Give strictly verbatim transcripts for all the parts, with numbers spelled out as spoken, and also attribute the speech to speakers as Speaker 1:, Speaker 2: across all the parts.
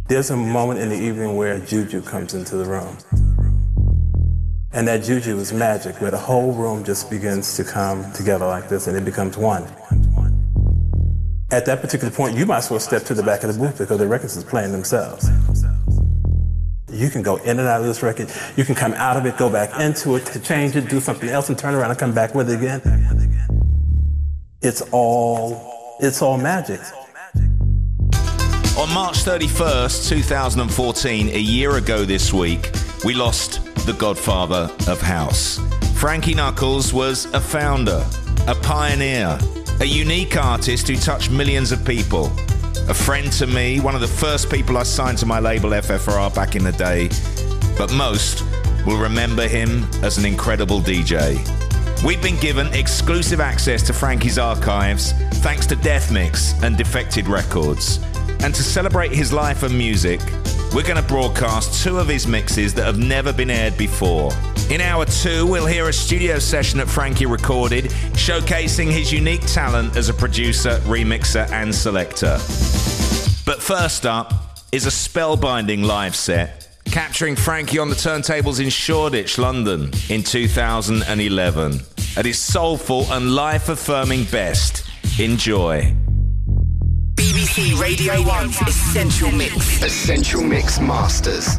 Speaker 1: There's a moment in the evening where Juju comes into the room. And that Juju is magic, where the whole room just begins to come together like this and it becomes one. At that particular point, you might as well step to the back of the booth because the records is playing themselves. You can go in and out of this record. You can come out of it, go back into it, to change it, do something else, and turn around and come back with it again. It's all, it's all magic.
Speaker 2: On March thirty-first, twenty fourteen, a year ago this week, we lost the godfather of house. Frankie Knuckles was a founder, a pioneer, a unique artist who touched millions of people. A friend to me, one of the first people I signed to my label F F R back in the day. But most will remember him as an incredible D J. We've been given exclusive access to Frankie's archives thanks to Death Mix and Defected Records. And to celebrate his life and music, we're going to broadcast two of his mixes that have never been aired before. In hour two, we'll hear a studio session that Frankie recorded, showcasing his unique talent as a producer, remixer, and selector. But first up is a spellbinding live set, capturing Frankie on the turntables in Shoreditch, London, in two thousand eleven. At his soulful and life-affirming best. Enjoy.
Speaker 3: B B C Radio one's Essential Mix. Essential Mix Masters.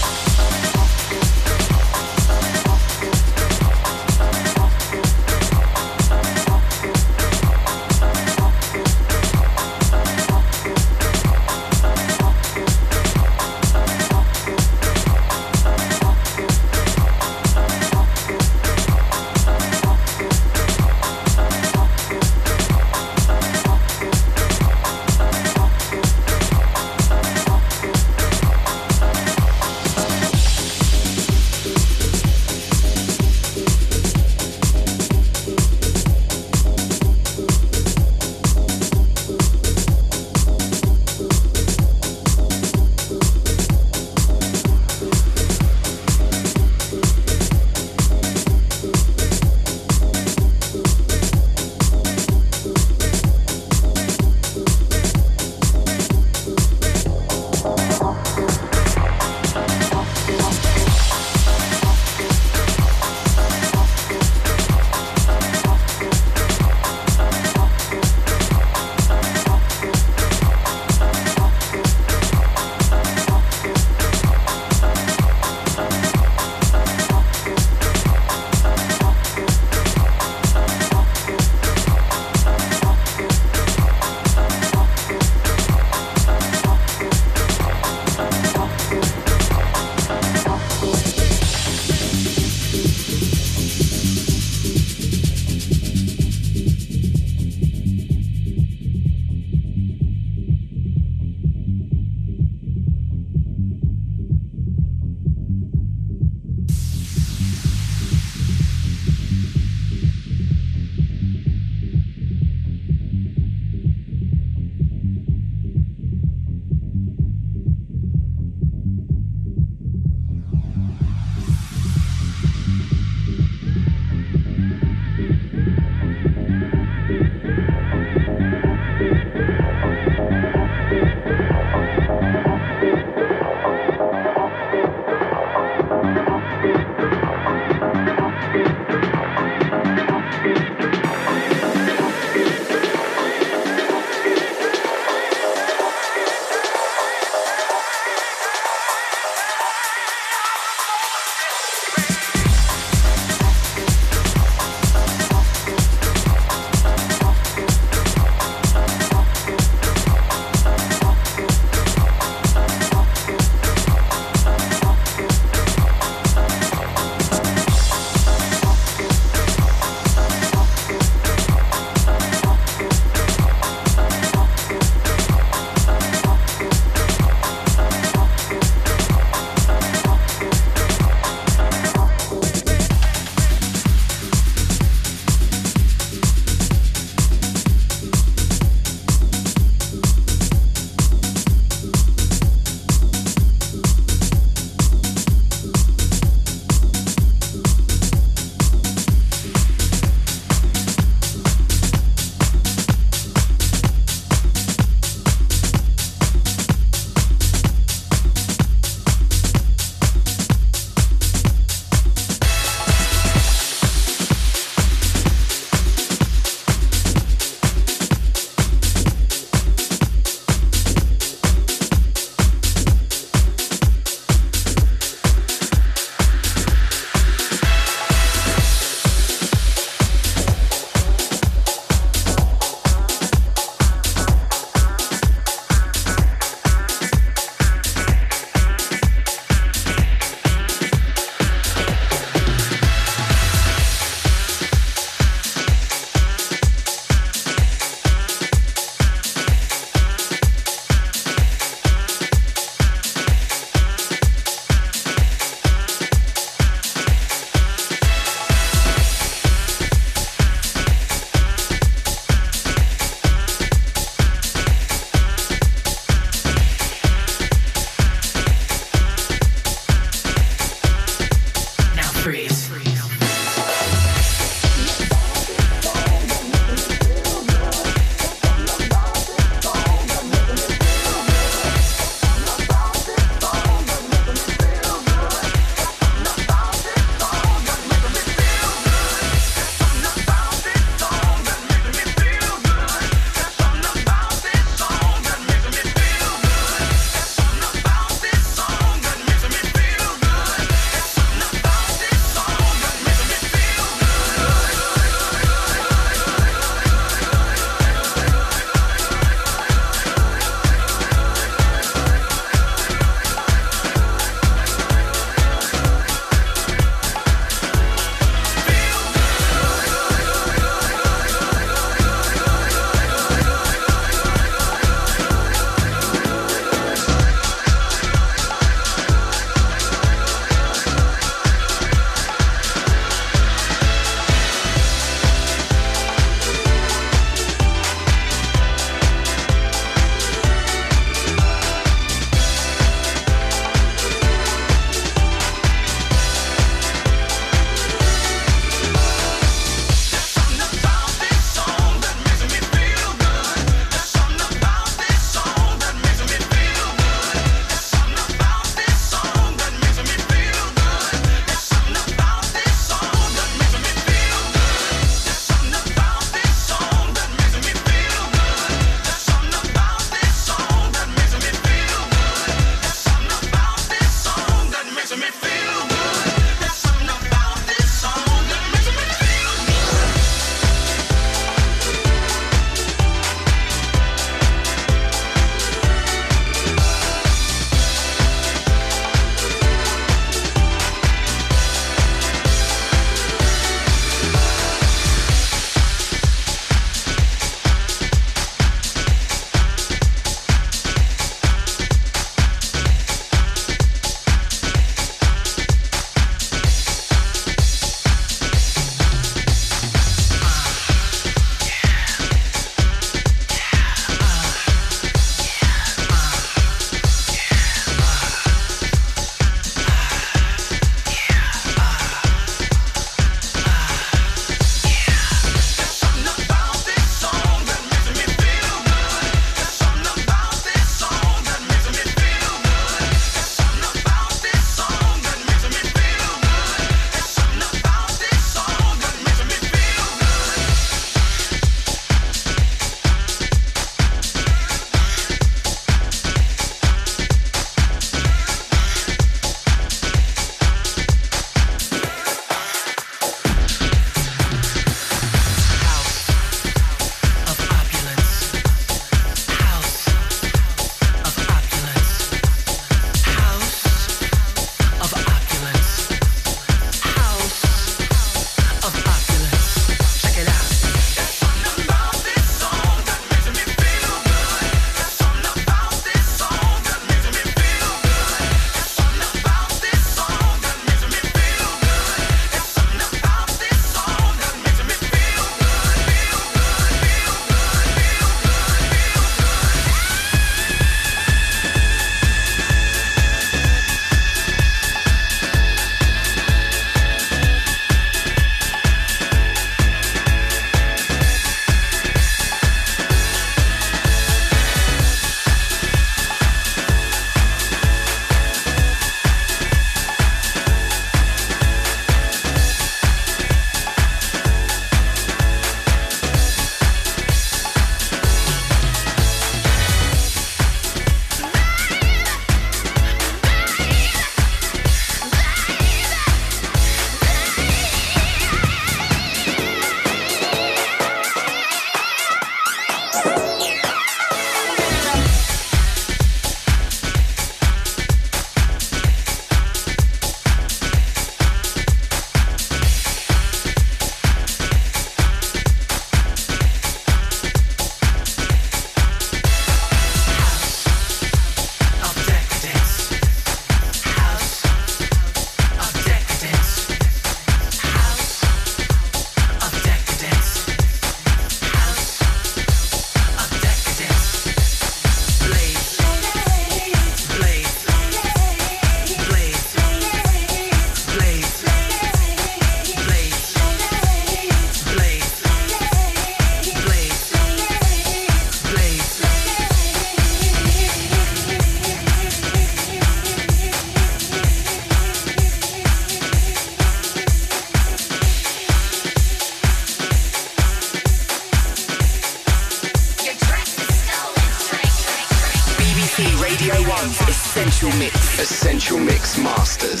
Speaker 3: Radio one's Essential Mix. Essential Mix Masters.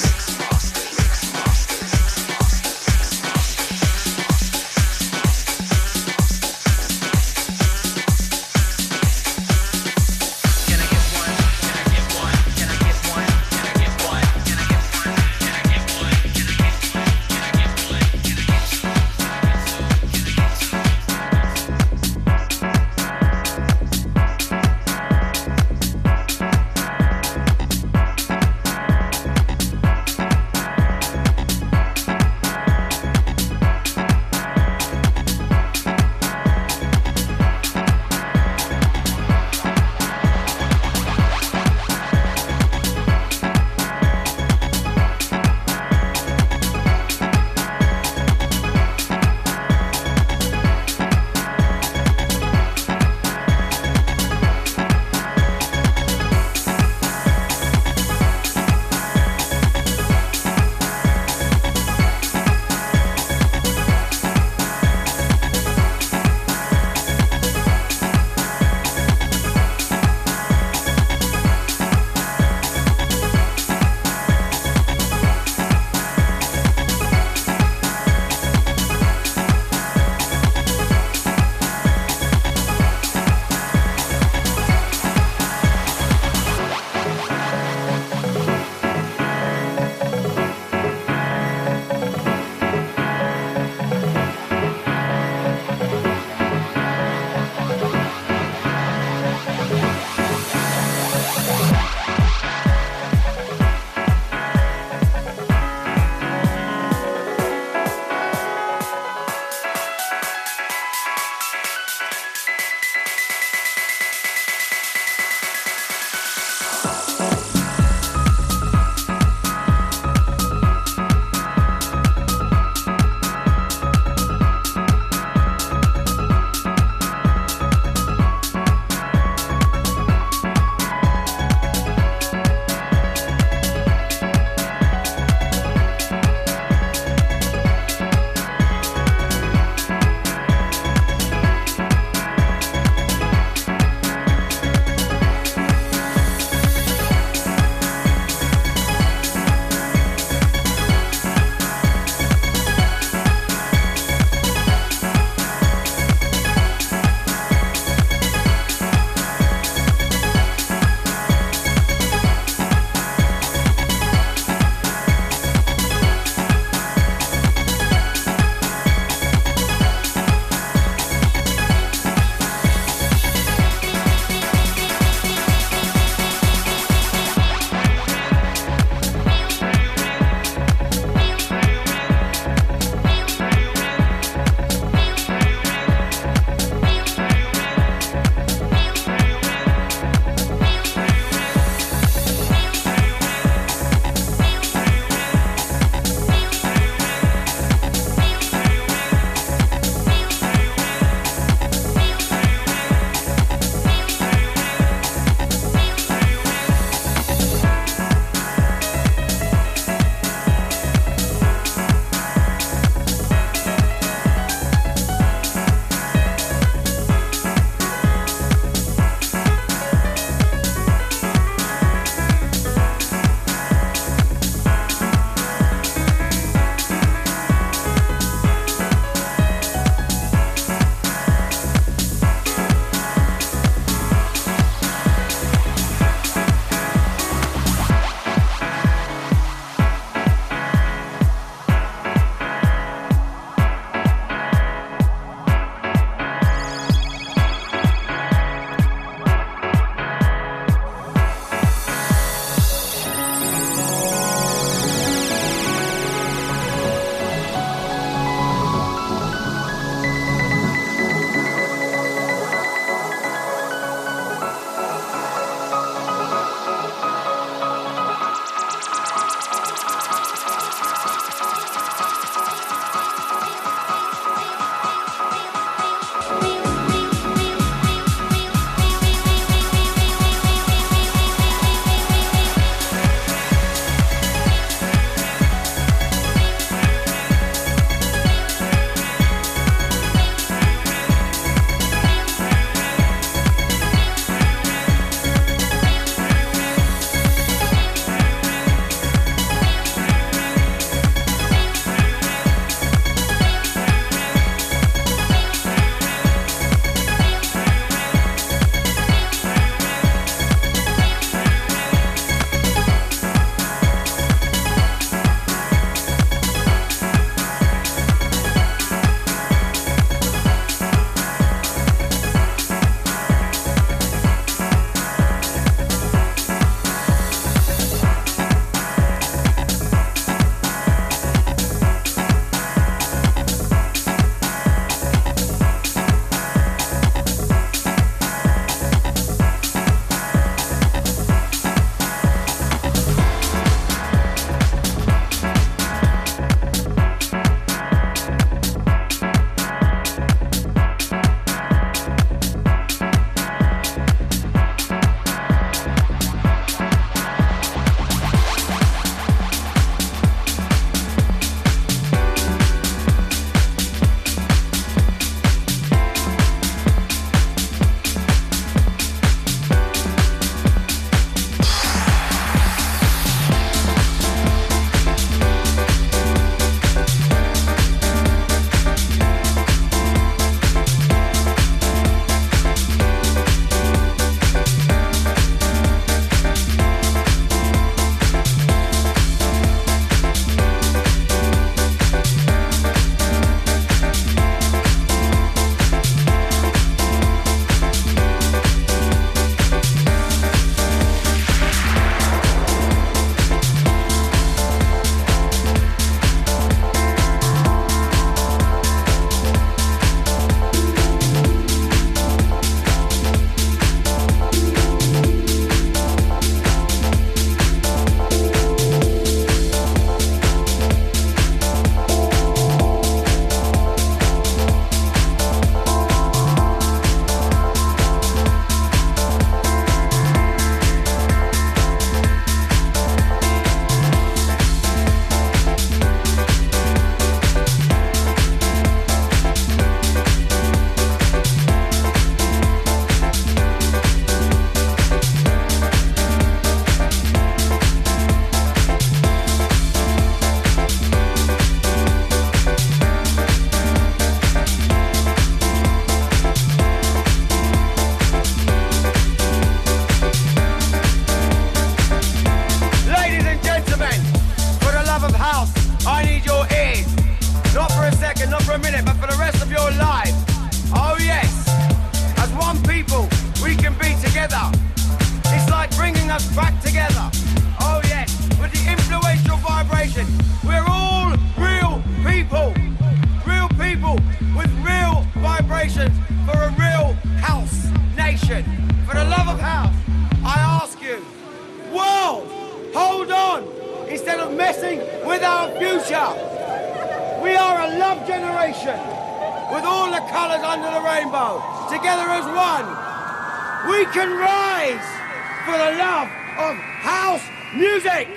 Speaker 4: a minute, but for the rest of your life. Oh yes, as one people, we can be together. It's like bringing us back together. Oh yes, with the influential vibration. We're all real people. Real people with real vibrations for a real house nation. For the love of house, I ask you, world, hold on, instead of messing with our future. We are a love generation, with all the colours under the rainbow, together as one. We can rise for the love of house music.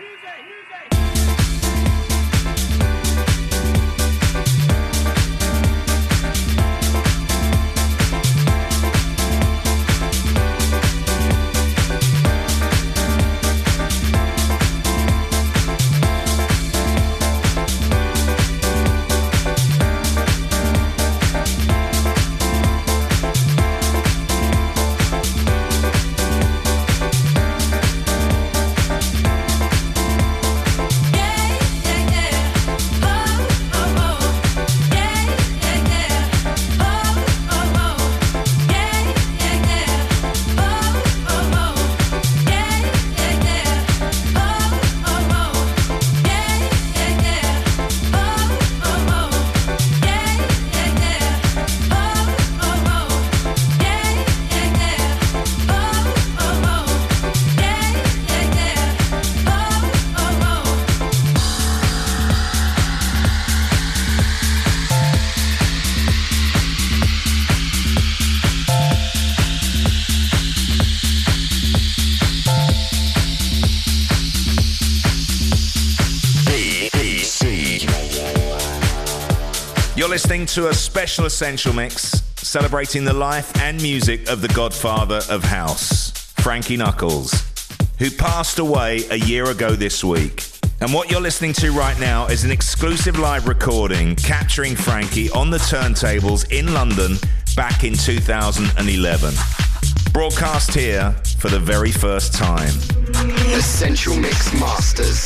Speaker 2: You're listening to a special Essential Mix celebrating the life and music of the godfather of house, Frankie Knuckles, who passed away a year ago this week. And what you're listening to right now is an exclusive live recording capturing Frankie on the turntables in London back in two thousand eleven. Broadcast here for the very first time.
Speaker 3: Essential Mix Masters.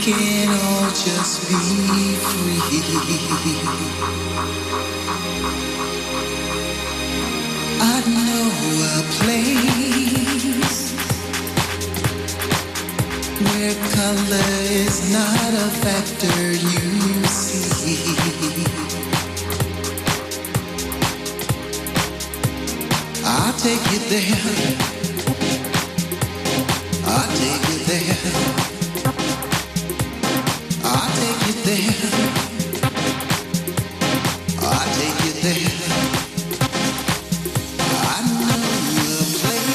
Speaker 5: can all just be free. I know a place where color is not a factor you see. I'll take you there. I'll take you there. I'll take you there. I'll take you there. I know a place.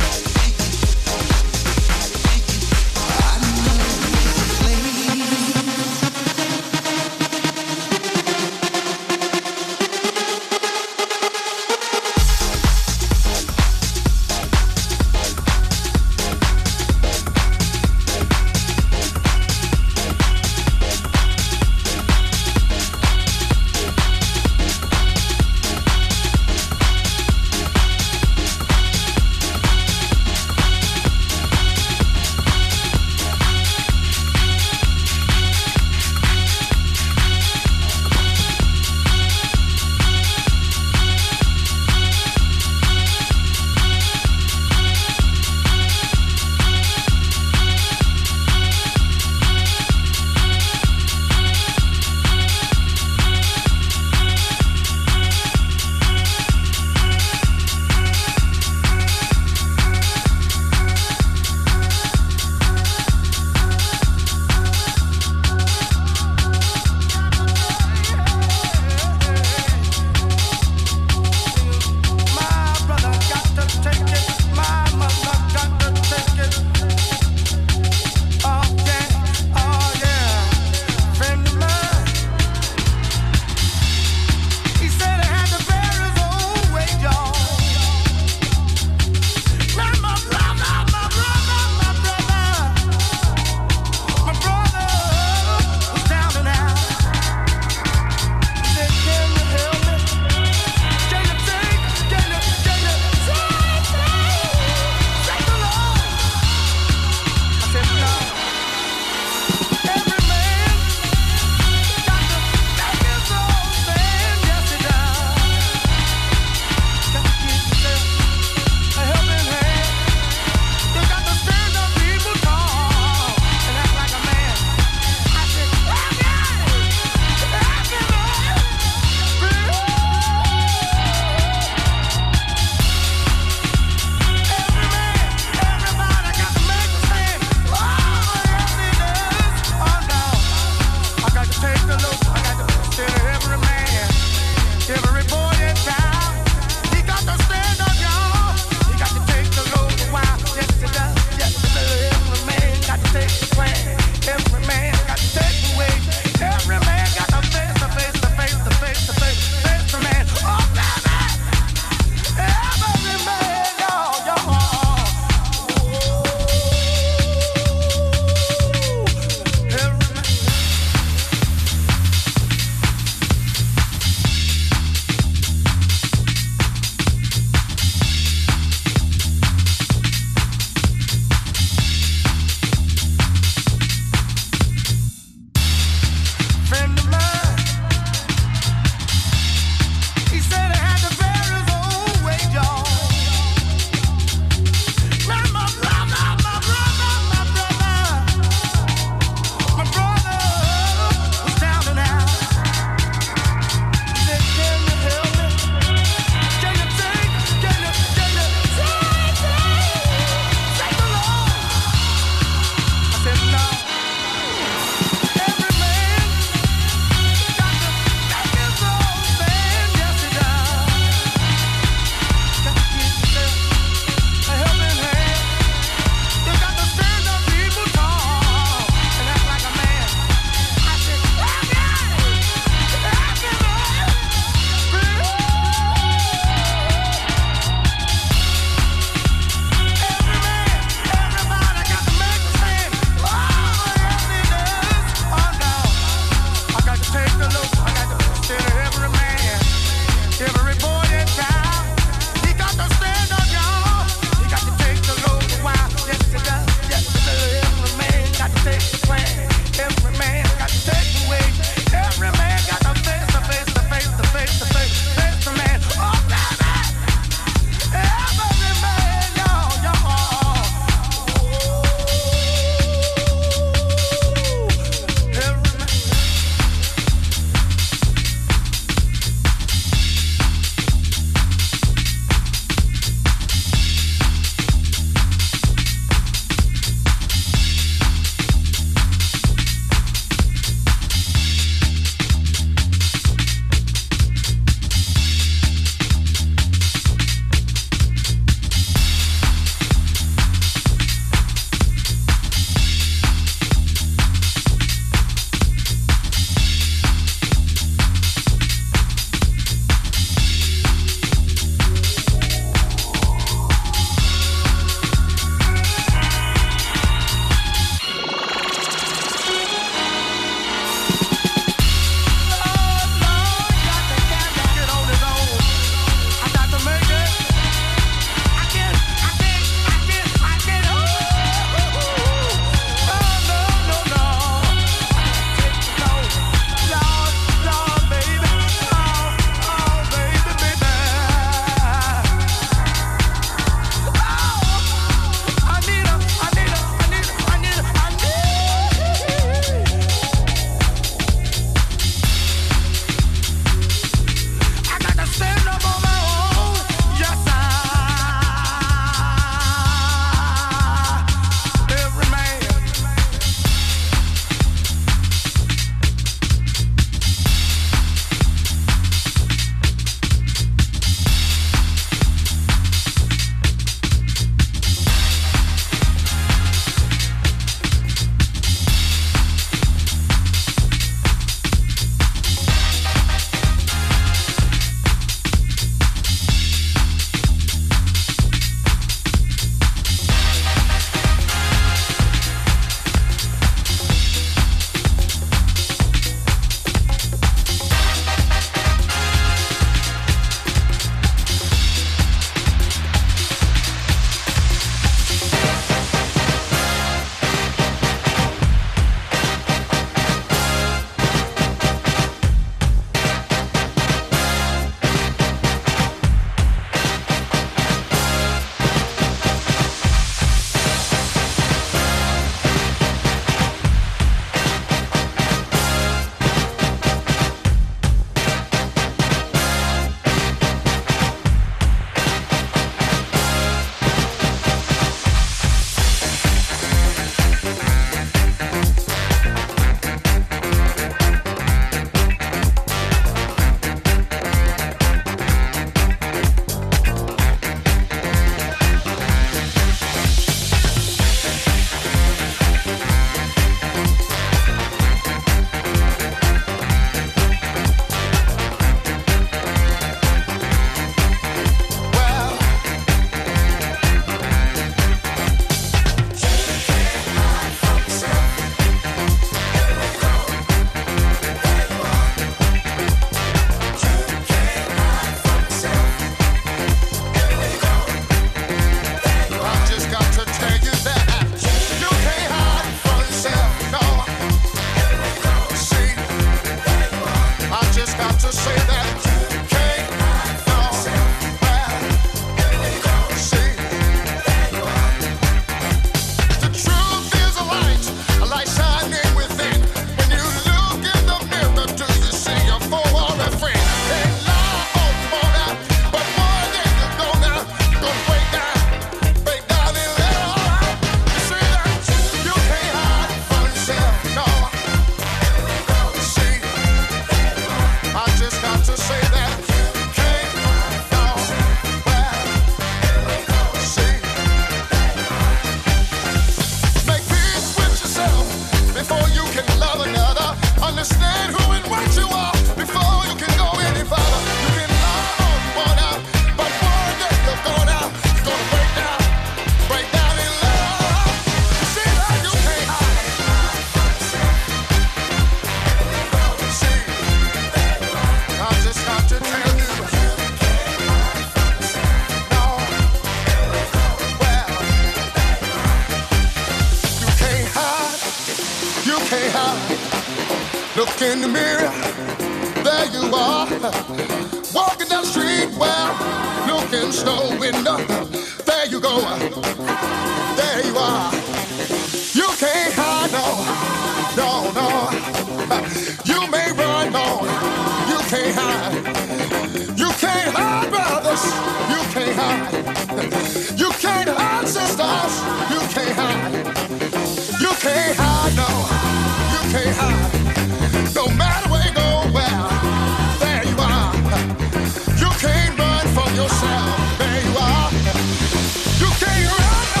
Speaker 6: can't hide. Look in the mirror, there you are. Walking down the street, well, look in the store window. There you go, there you are. You can't hide, no, no, no. You may run, no, you can't hide. You can't hide, brothers, you can't hide. You can't hide, sisters, you can't hide. You can't hide, no, you can't hide. No matter where you go, well, there you are. You can't run from yourself, there you are. You can't run, no.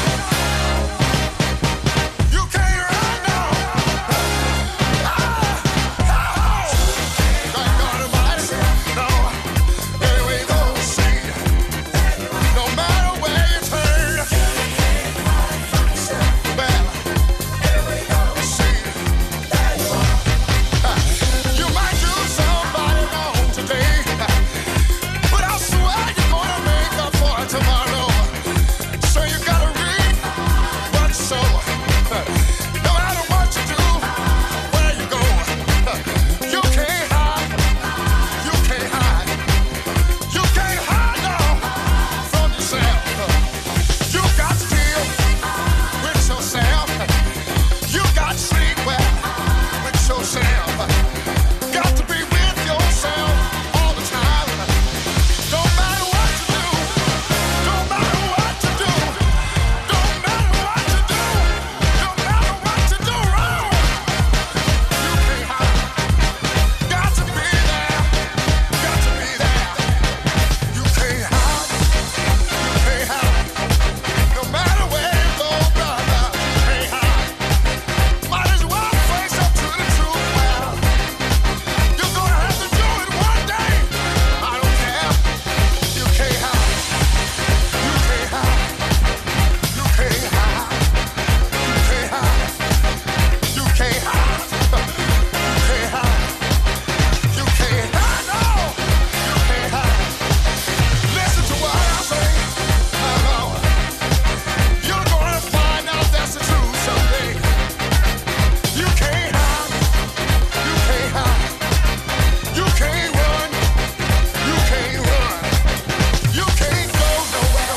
Speaker 6: You can't run, no. Ah, ah, thank God Almighty, no. Anyway, you go, see, no matter where you turn, well, see, you might do somebody wrong today, but I swear you're gonna make up for it tomorrow. So you gotta reap what you sow. No matter what you do, where you go, you can't hide. You can't hide. You can't hide now from yourself. You got to deal with yourself. You got to sleep well with yourself. Got to be with yourself all the time. Don't matter what you do. Don't matter what you do. Don't matter what you do. Don't matter what you do wrong. You can't hide. Got to be there. Got to be there. You can't hide. You can't hide. No matter where you go, brother, you can't hide. Might as well face up to the truth. Well, you're gonna have to do it one day. I don't care. You can't hide. You can't hide. You can't hide. You can't hide. You can't hide. You can't hide. You can't hide. No. You can't hide. Listen to what I say. I know. You're gonna find out that's the truth someday. You can't hide. You can't hide. You can't run. You can't run. You can't go nowhere.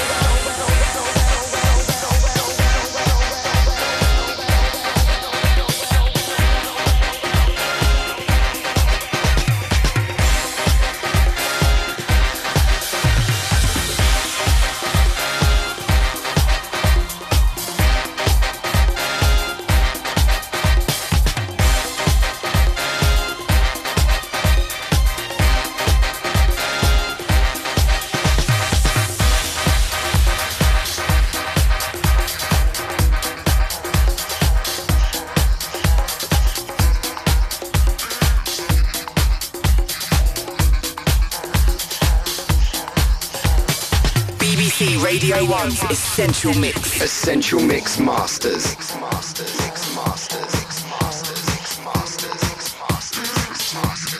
Speaker 3: B B C Radio one's Essential Mix. Essential Mix Masters. Masters. Mix Masters. Mix Masters. Mix Masters. Mix Masters. Mix Masters.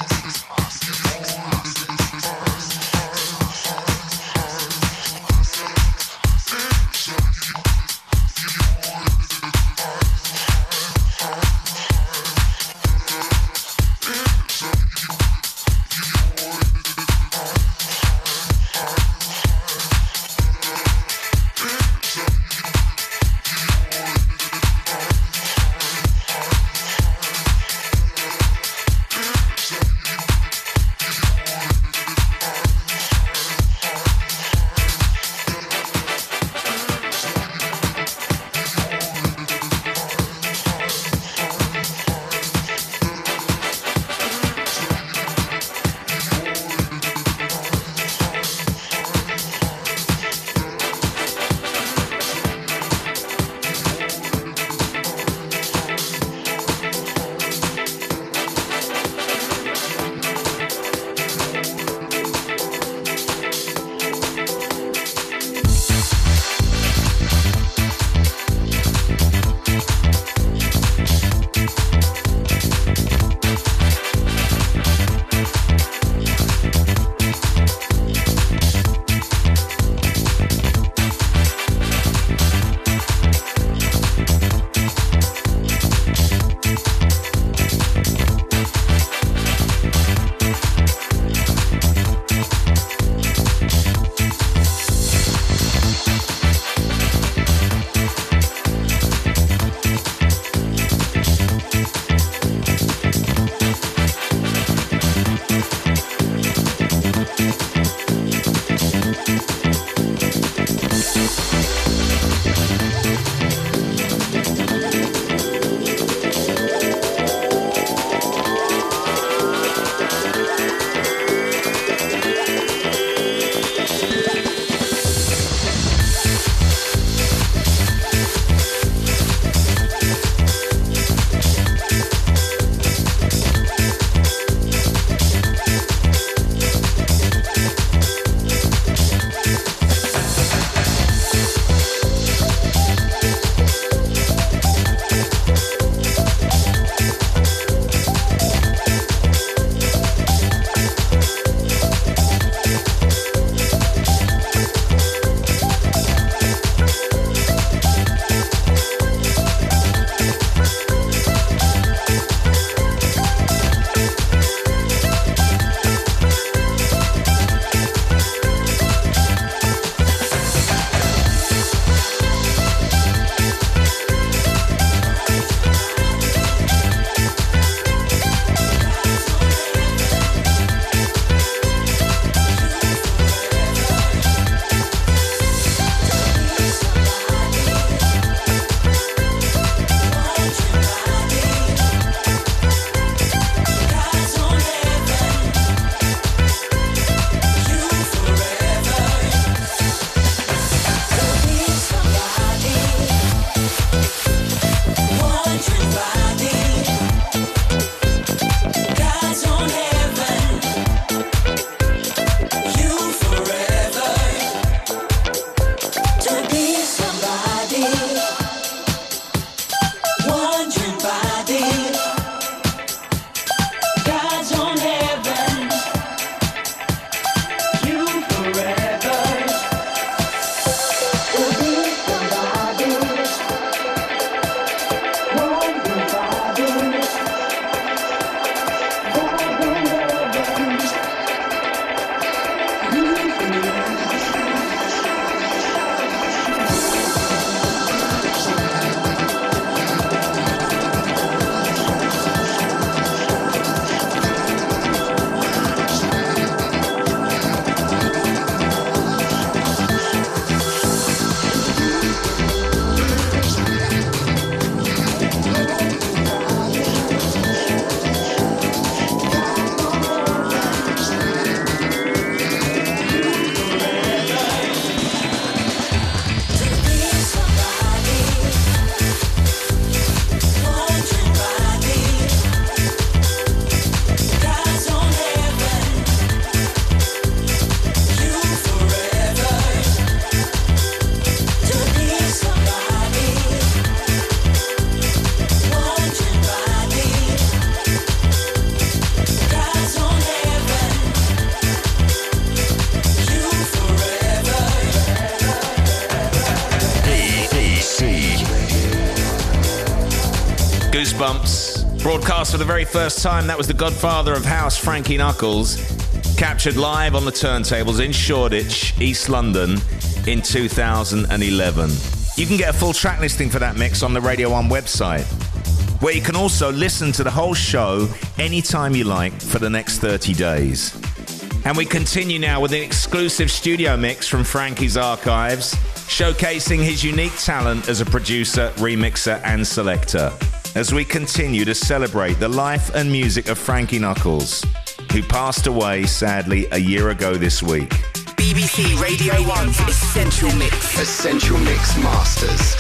Speaker 2: Goosebumps. Broadcast for the very first time. That was the godfather of house, Frankie Knuckles. Captured live on the turntables in Shoreditch, East London in two thousand eleven. You can get a full track listing for that mix on the Radio one website, where you can also listen to the whole show anytime you like for the next thirty days. And we continue now with an exclusive studio mix from Frankie's archives, showcasing his unique talent as a producer, remixer and selector, as we continue to celebrate the life and music of Frankie Knuckles, who passed away, sadly, a year ago this week.
Speaker 3: B B C Radio one's Essential Mix. Essential Mix Masters.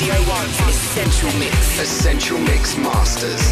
Speaker 3: Radio one's Essential Mix. Essential Mix Masters.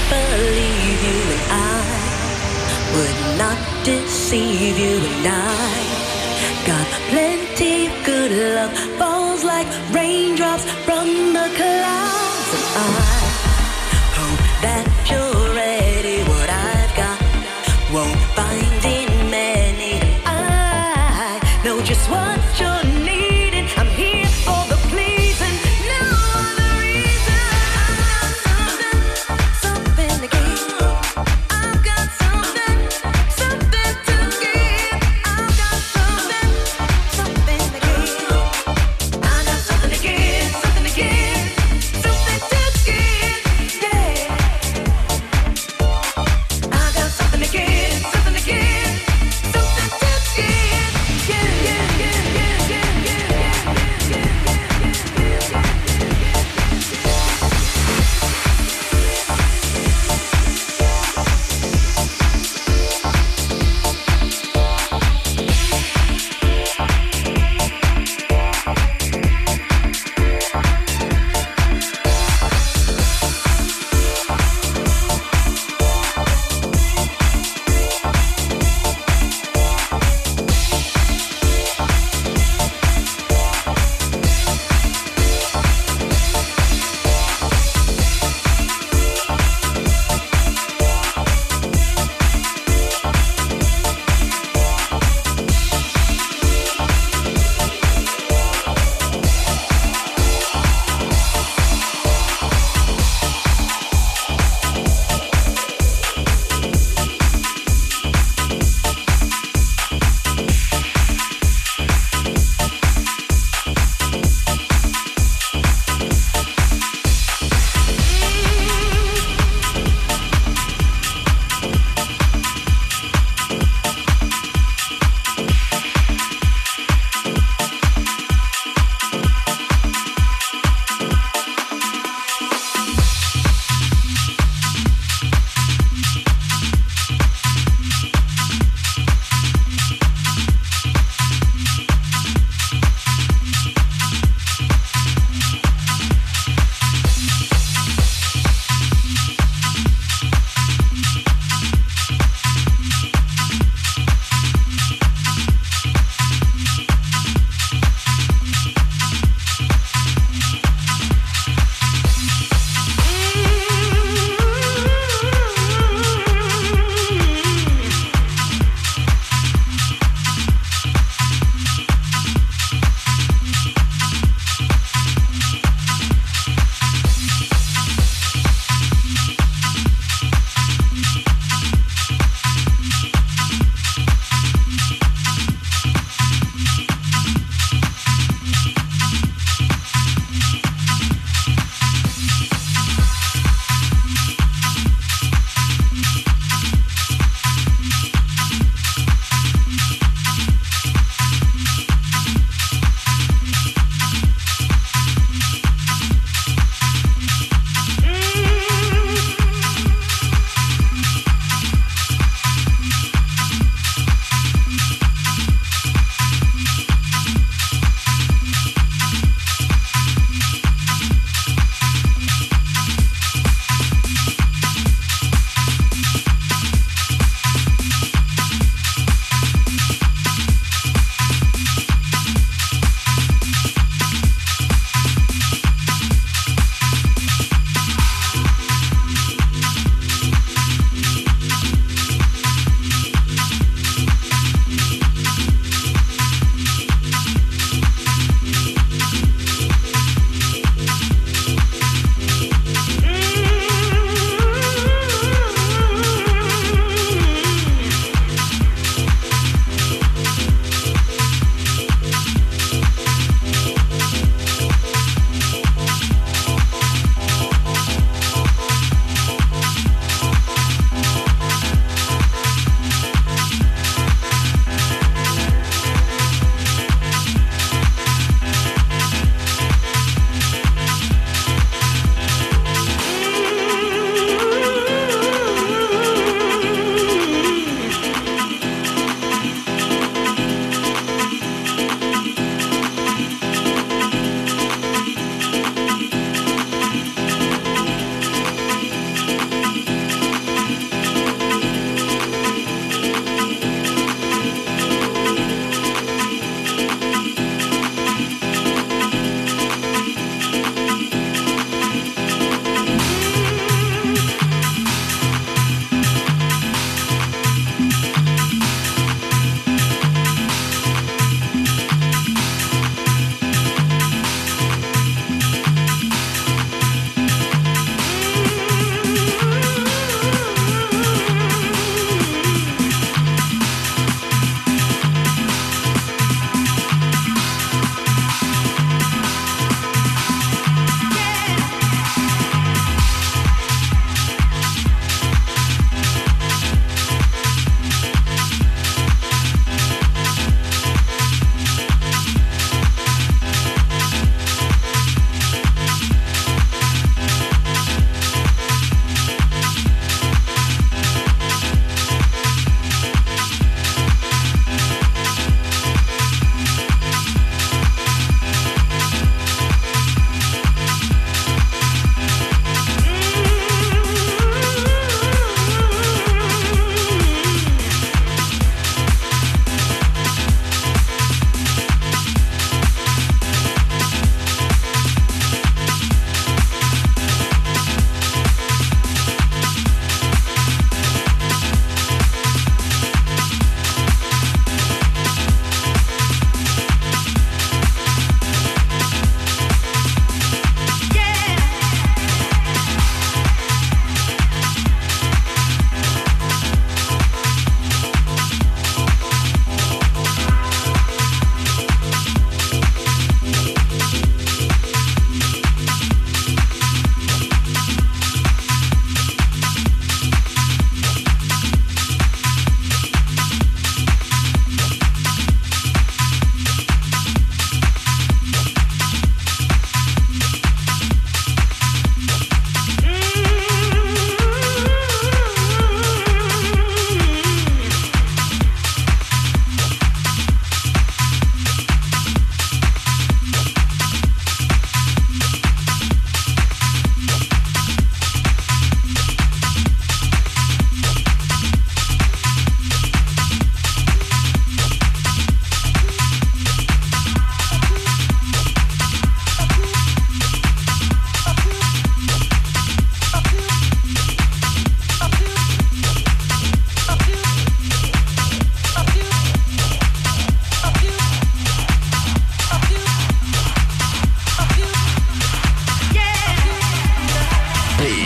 Speaker 7: believe you, and I would not deceive you, and I got plenty of good love, falls like raindrops from the clouds, and I hope that you're ready. What I've got won't find in many. I know just what you're needing. I'm here for the pleasing, no other reason. I've got something, something to give. I've got something, something to give. I've got something, something to give.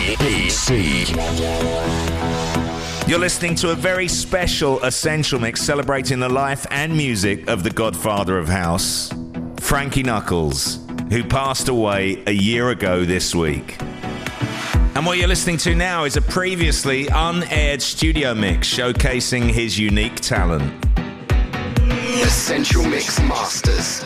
Speaker 8: D C.
Speaker 2: You're listening to a very special Essential Mix celebrating the life and music of the godfather of house, Frankie Knuckles, who passed away a year ago this week. And what you're listening to now is a previously unaired studio mix showcasing his unique talent.
Speaker 3: Essential Mix Masters.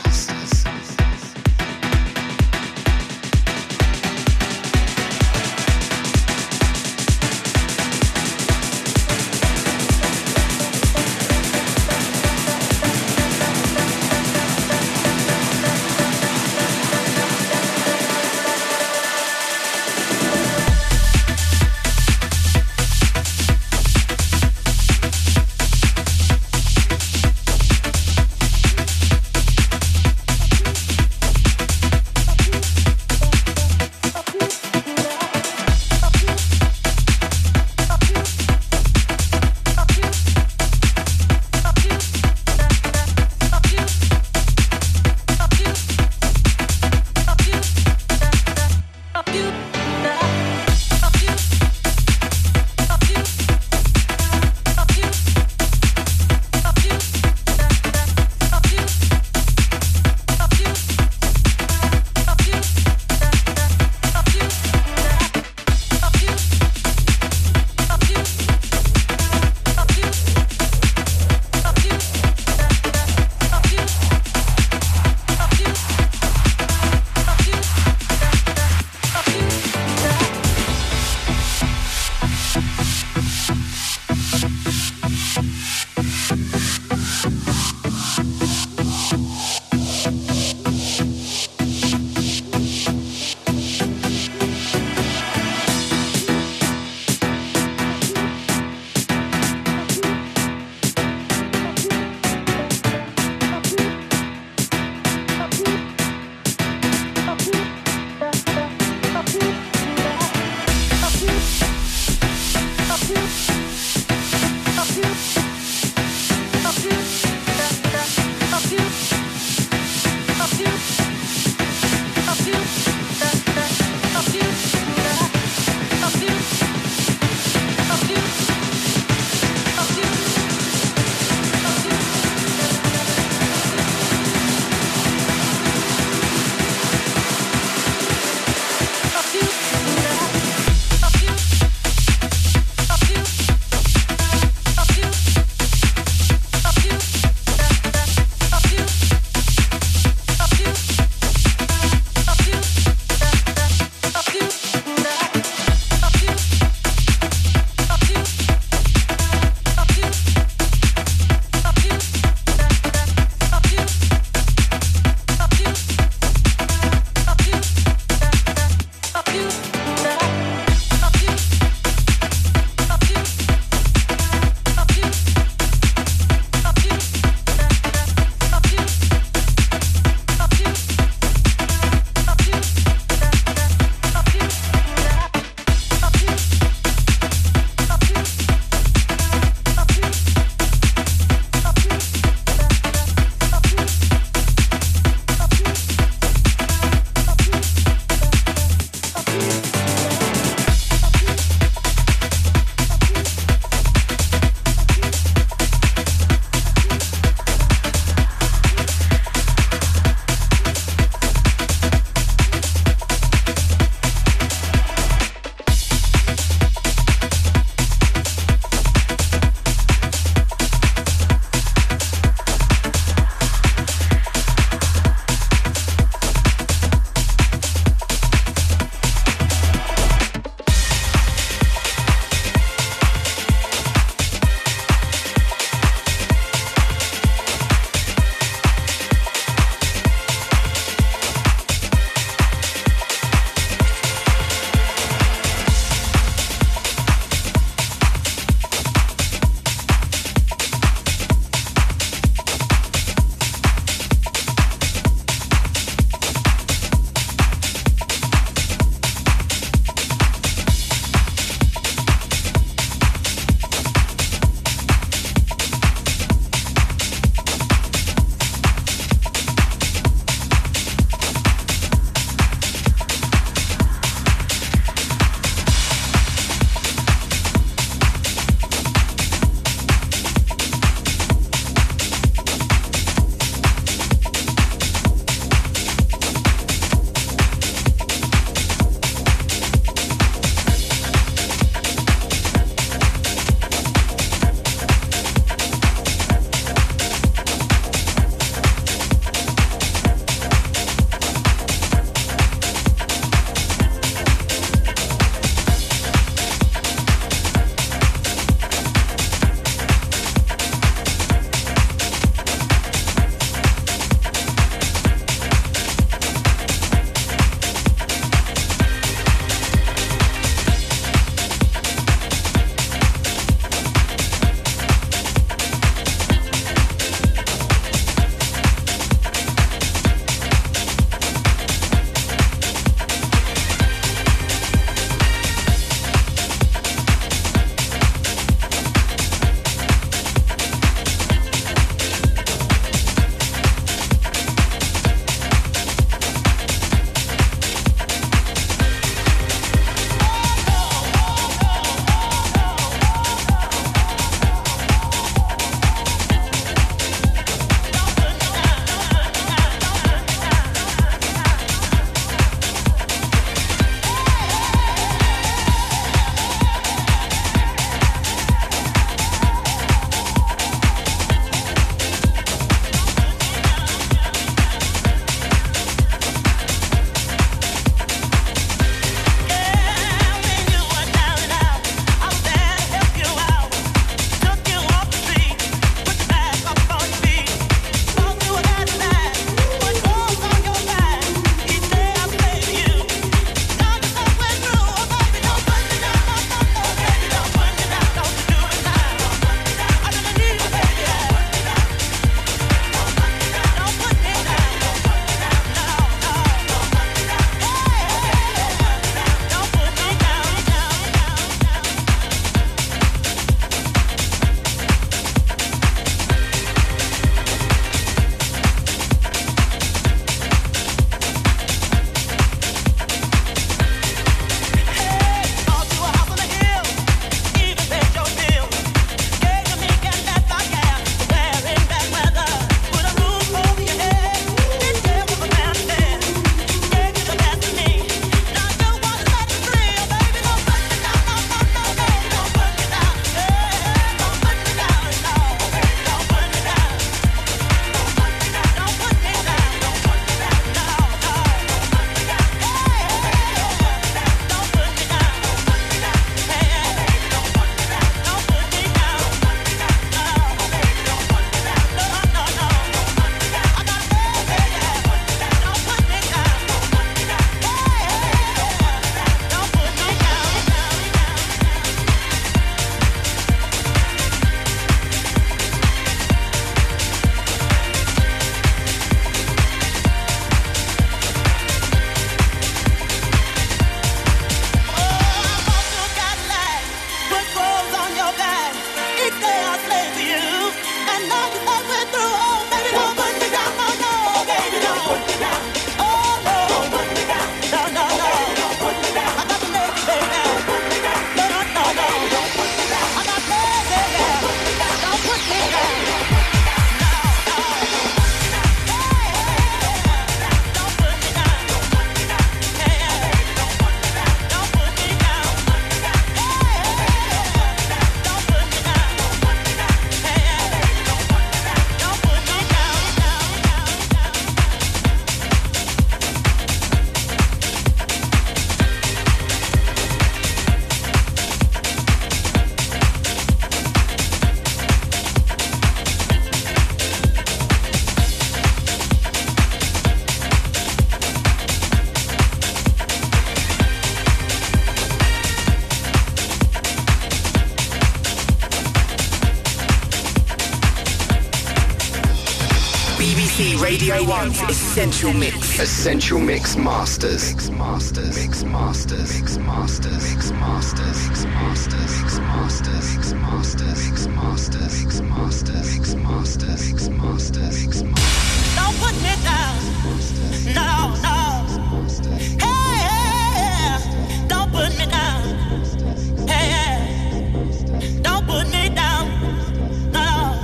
Speaker 3: C Radio one's Essential Mix. Essential Mix Masters. Mix Masters. Mix Masters. Mix Masters. Mix Masters. Mix Masters. Mix Masters. Mix Masters. Mix Masters. Mix Masters. Mix Masters. Mix Masters. Mix Masters.
Speaker 8: Don't put me down. No, no. Hey, hey, don't put me down. Hey, hey, don't put me down. No,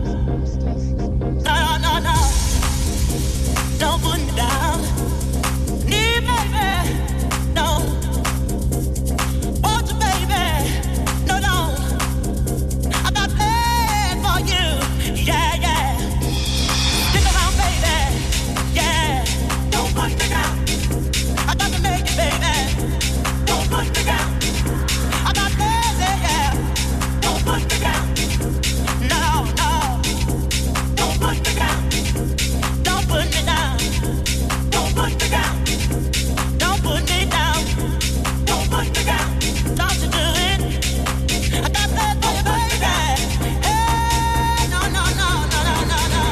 Speaker 8: no, no, no. Don't put me down. Need baby, no. Want you, baby, no, no. I got plans for you, yeah, yeah. Stick around, baby, yeah. Don't put me down. I got to make it, baby. Don't put me down. I got plans, yeah, yeah. Don't put me down. No, no. Don't put me down. Don't put me down. Don't put me down. Don't put me down. Don't put me down. Don't you do it. I got that for you, baby. Hey, no, no, no, no, no, no, no.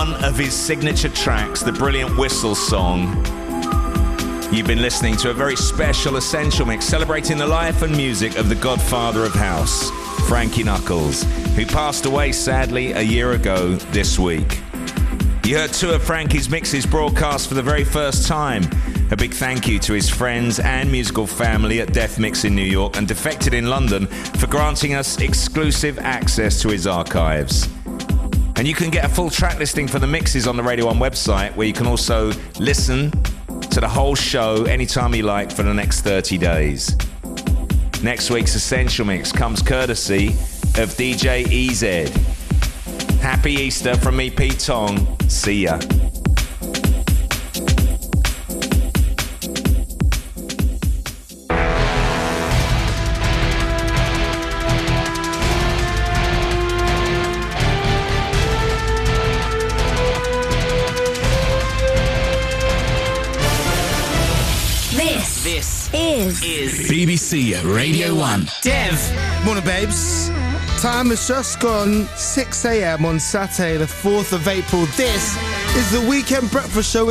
Speaker 2: one of his signature tracks, the brilliant Whistle song. You've been listening to a very special Essential Mix celebrating the life and music of the godfather of house, Frankie Knuckles, who passed away sadly a year ago this week. You heard two of Frankie's mixes broadcast for the very first time. A big thank you to his friends and musical family at Death Mix in New York and Defected in London for granting us exclusive access to his archives. And you can get a full track listing for the mixes on the Radio one website, where you can also listen to the whole show anytime you like for the next thirty days. Next week's Essential Mix comes courtesy of D J E Z. Happy Easter from me, Pete Tong. See ya.
Speaker 7: Is,
Speaker 9: is B B C Radio one.
Speaker 10: Dev. Morning, babes. Time has just gone six a.m. on Saturday, the fourth of April. This is the Weekend Breakfast Show with